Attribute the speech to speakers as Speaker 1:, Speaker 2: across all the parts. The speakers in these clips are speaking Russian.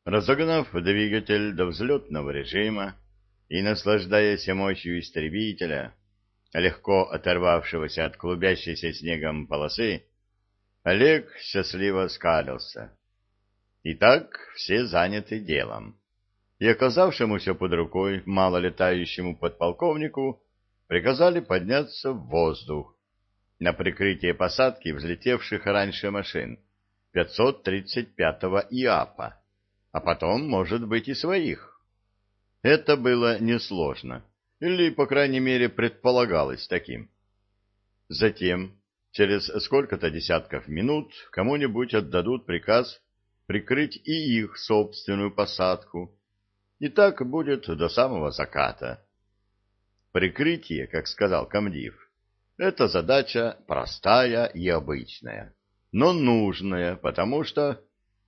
Speaker 1: Разогнав двигатель до взлетного режима и наслаждаясь мощью истребителя, легко оторвавшегося от клубящейся снегом полосы, Олег счастливо скалился. Итак, все заняты делом. И оказавшемуся под рукой малолетающему подполковнику приказали подняться в воздух на прикрытие посадки взлетевших раньше машин 535-го ИАПа, а потом, может быть, и своих. Это было несложно, или, по крайней мере, предполагалось таким. Затем, через сколько-то десятков минут, кому-нибудь отдадут приказ прикрыть и их собственную посадку, и так будет до самого заката. Прикрытие, как сказал комдив, это задача простая и обычная, но нужная, потому что...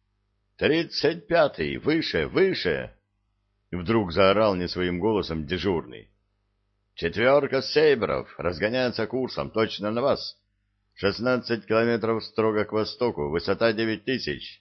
Speaker 1: 35-й, выше, выше! Вдруг заорал не своим голосом дежурный. «Четверка сейбров разгоняется курсом точно на вас. 16 километров строго к востоку, высота 9000,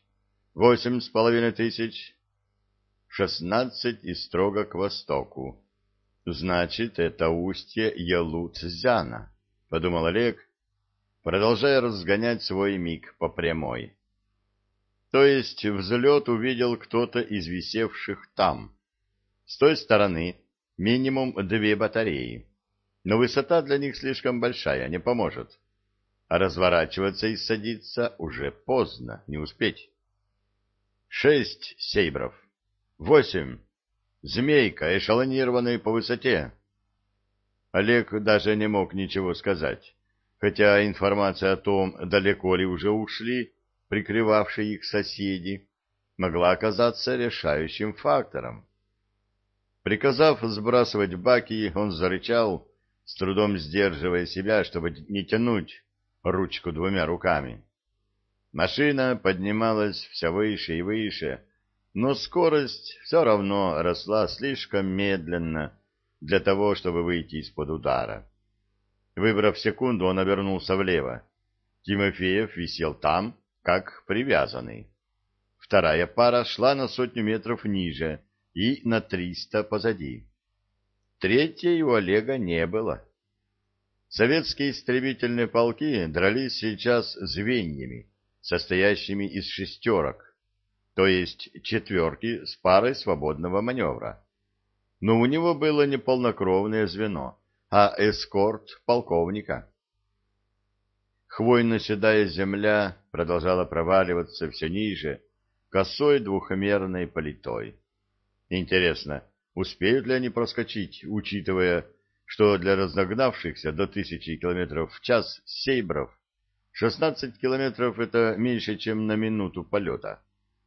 Speaker 1: 8500. 16 и строго к востоку. Значит, это устье Ялут-Зяна, — подумал Олег, продолжая разгонять свой МиГ по прямой. То есть взлет увидел кто-то из висевших там. С той стороны минимум 2 батареи, но высота для них слишком большая, не поможет. А разворачиваться и садиться уже поздно, не успеть. 6 сейбров. 8. Змейка, эшелонированный по высоте. Олег даже не мог ничего сказать, хотя информация о том, далеко ли уже ушли прикрывавшие их соседи, могла оказаться решающим фактором. Приказав сбрасывать баки, он зарычал, с трудом сдерживая себя, чтобы не тянуть ручку 2 руками. Машина поднималась все выше и выше, но скорость все равно росла слишком медленно для того, чтобы выйти из-под удара. Выбрав секунду, он обернулся влево. Тимофеев висел там, как привязанный. Вторая пара шла на 100 метров ниже и на 300 позади. Третьей у Олега не было. Советские истребительные полки дрались сейчас звеньями, состоящими из шестерок, то есть четверки с парой свободного маневра. Но у него было не полнокровное звено, а эскорт полковника. Хвойно-седая земля продолжала проваливаться все ниже, косой двухмерной плитой. Интересно, успеют ли они проскочить, учитывая, что для разогнавшихся до 1000 километров в час сейбров 16 километров — это меньше, чем на минуту полета.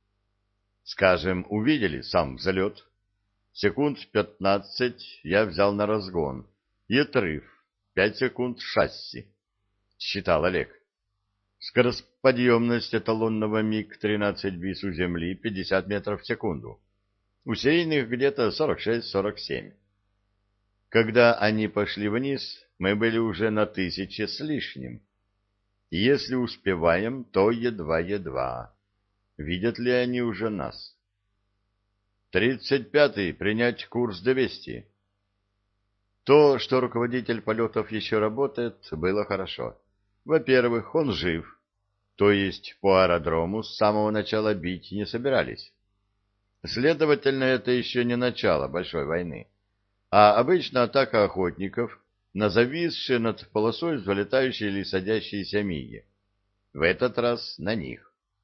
Speaker 1: Скажем, увидели сам взлет. Секунд 15 я взял на разгон. И отрыв. 5 секунд шасси. Считал Олег. Скоросподъемность эталонного МиГ-13 БИС у Земли 50 метров в секунду. У серийных где-то 46-47. Когда они пошли вниз, мы были уже на 1000 с лишним. И если успеваем, то едва-едва. Видят ли они уже нас? 35-й принять курс 200. То, что руководитель полетов еще работает, было хорошо. Во-первых, он жив, то есть по аэродрому с самого начала бить не собирались. Следовательно, это еще не начало большой войны, а обычно атака охотников на зависшие над полосой взлетающие или садящиеся миги. В этот раз на них.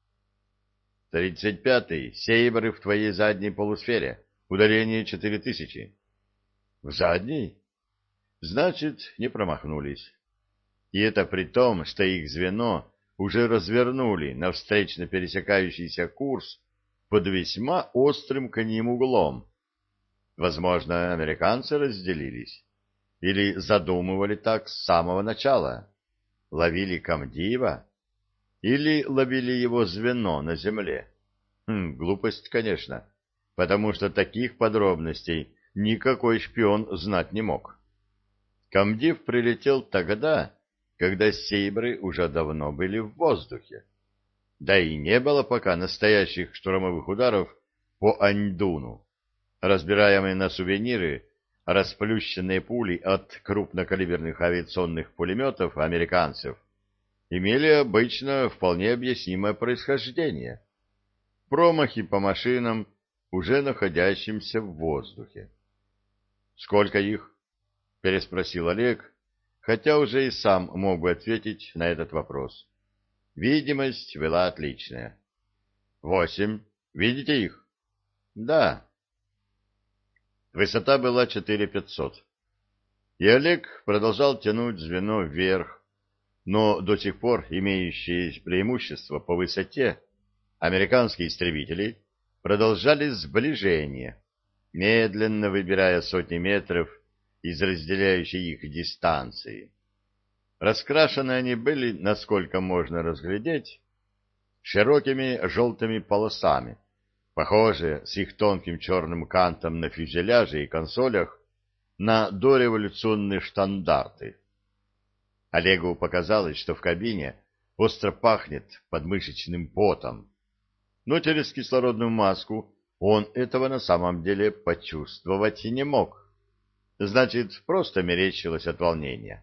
Speaker 1: 35-й, сейбры в твоей задней полусфере, удаление 4000. В задней? Значит, не промахнулись. И это при том, что их звено уже развернули на встречно пересекающийся курс под весьма острым к ним углом. Возможно, американцы разделились. Или задумывали так с самого начала. Ловили комдива. Или ловили его звено на земле. Глупость, конечно, потому что таких подробностей никакой шпион знать не мог. Комдив прилетел тогда, когда сейбры уже давно были в воздухе. Да и не было пока настоящих штурмовых ударов по Аньдуну, разбираемые на сувениры расплющенные пули от крупнокалиберных авиационных пулеметов американцев имели обычно вполне объяснимое происхождение. Промахи по машинам, уже находящимся в воздухе. «Сколько их?» — переспросил Олег, хотя уже и сам мог бы ответить на этот вопрос. Видимость была отличная. 8. Видите их? Да. Высота была 4500. И Олег продолжал тянуть звено вверх, но до сих пор имеющие преимущество по высоте американские истребители продолжали сближение, медленно выбирая сотни метров из разделяющей их дистанции. Раскрашены они были, насколько можно разглядеть, широкими желтыми полосами, похожие с их тонким черным кантом на фюзеляже и консолях на дореволюционные штандарты. Олегу показалось, что в кабине остро пахнет подмышечным потом, но через кислородную маску он этого на самом деле почувствовать и не мог. Значит, просто мерещилось от волнения.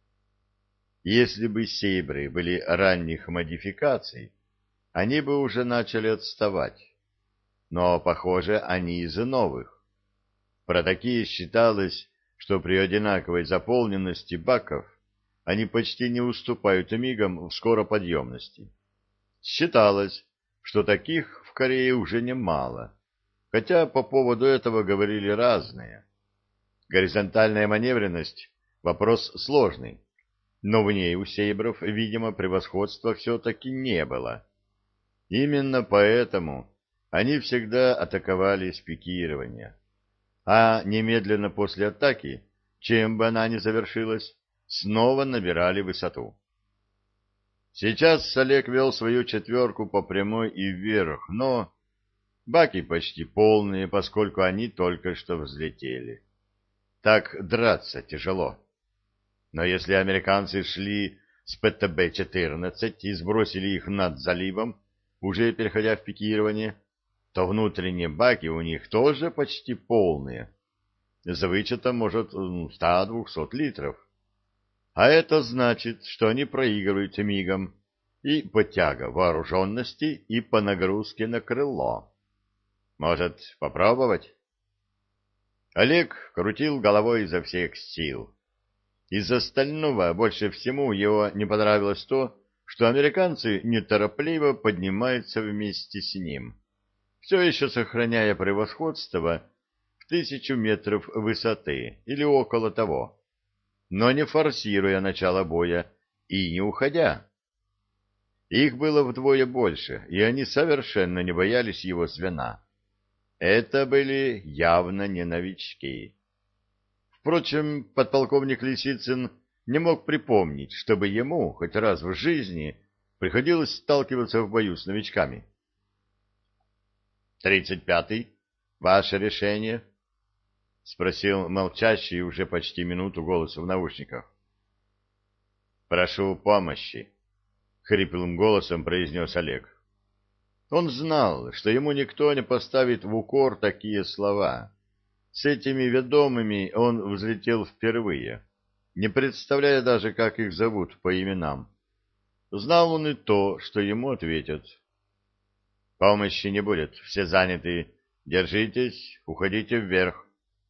Speaker 1: Если бы «Сейбры» были ранних модификаций, они бы уже начали отставать. Но, похоже, они из новых. Про такие считалось, что при одинаковой заполненности баков они почти не уступают мигам в скороподъемности. Считалось, что таких в Корее уже немало, хотя по поводу этого говорили разные. Горизонтальная маневренность — вопрос сложный, но в ней у сейбров, видимо, превосходства все-таки не было. Именно поэтому они всегда атаковали с пикирования, а немедленно после атаки, чем бы она ни завершилась, снова набирали высоту. Сейчас Олег вел свою четверку по прямой и вверх, но баки почти полные, поскольку они только что взлетели. Так драться тяжело. Но если американцы шли с ПТБ-14 и сбросили их над заливом, уже переходя в пикирование, то внутренние баки у них тоже почти полные, за вычетом, может, 100-200 литров. А это значит, что они проигрывают мигом и по тяга вооруженности, и по нагрузке на крыло. Может, попробовать? Олег крутил головой изо всех сил. Из остального больше всему его не понравилось то, что американцы неторопливо поднимаются вместе с ним, все еще сохраняя превосходство в 1000 метров высоты или около того, но не форсируя начало боя и не уходя. Их было вдвое больше, и они совершенно не боялись его звена. Это были явно не новички. Впрочем, подполковник Лисицын не мог припомнить, чтобы ему хоть раз в жизни приходилось сталкиваться в бою с новичками. 35-й. Ваше решение? — спросил молчащий уже почти минуту голос в наушниках. — Прошу помощи, — хриплым голосом произнес Олег. Он знал, что ему никто не поставит в укор такие слова. С этими ведомыми он взлетел впервые, не представляя даже, как их зовут по именам. Знал он и то, что ему ответят. Помощи не будет, все заняты. Держитесь, уходите вверх.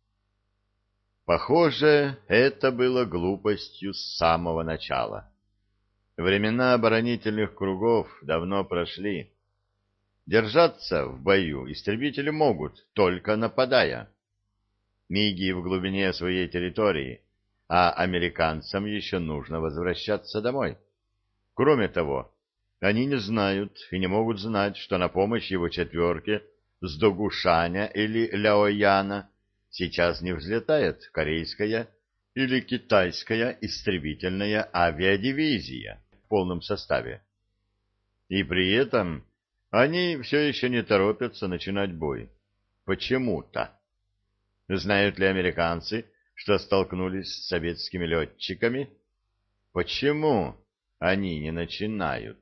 Speaker 1: Похоже, это было глупостью с самого начала. Времена оборонительных кругов давно прошли. Держаться в бою истребители могут, только нападая. Миги в глубине своей территории, а американцам еще нужно возвращаться домой. Кроме того, они не знают и не могут знать, что на помощь его четверке с Догушаня или Ляояна сейчас не взлетает корейская или китайская истребительная авиадивизия в полном составе. И при этом они все еще не торопятся начинать бой. Почему-то. Знают ли американцы, что столкнулись с советскими летчиками? Почему они не начинают?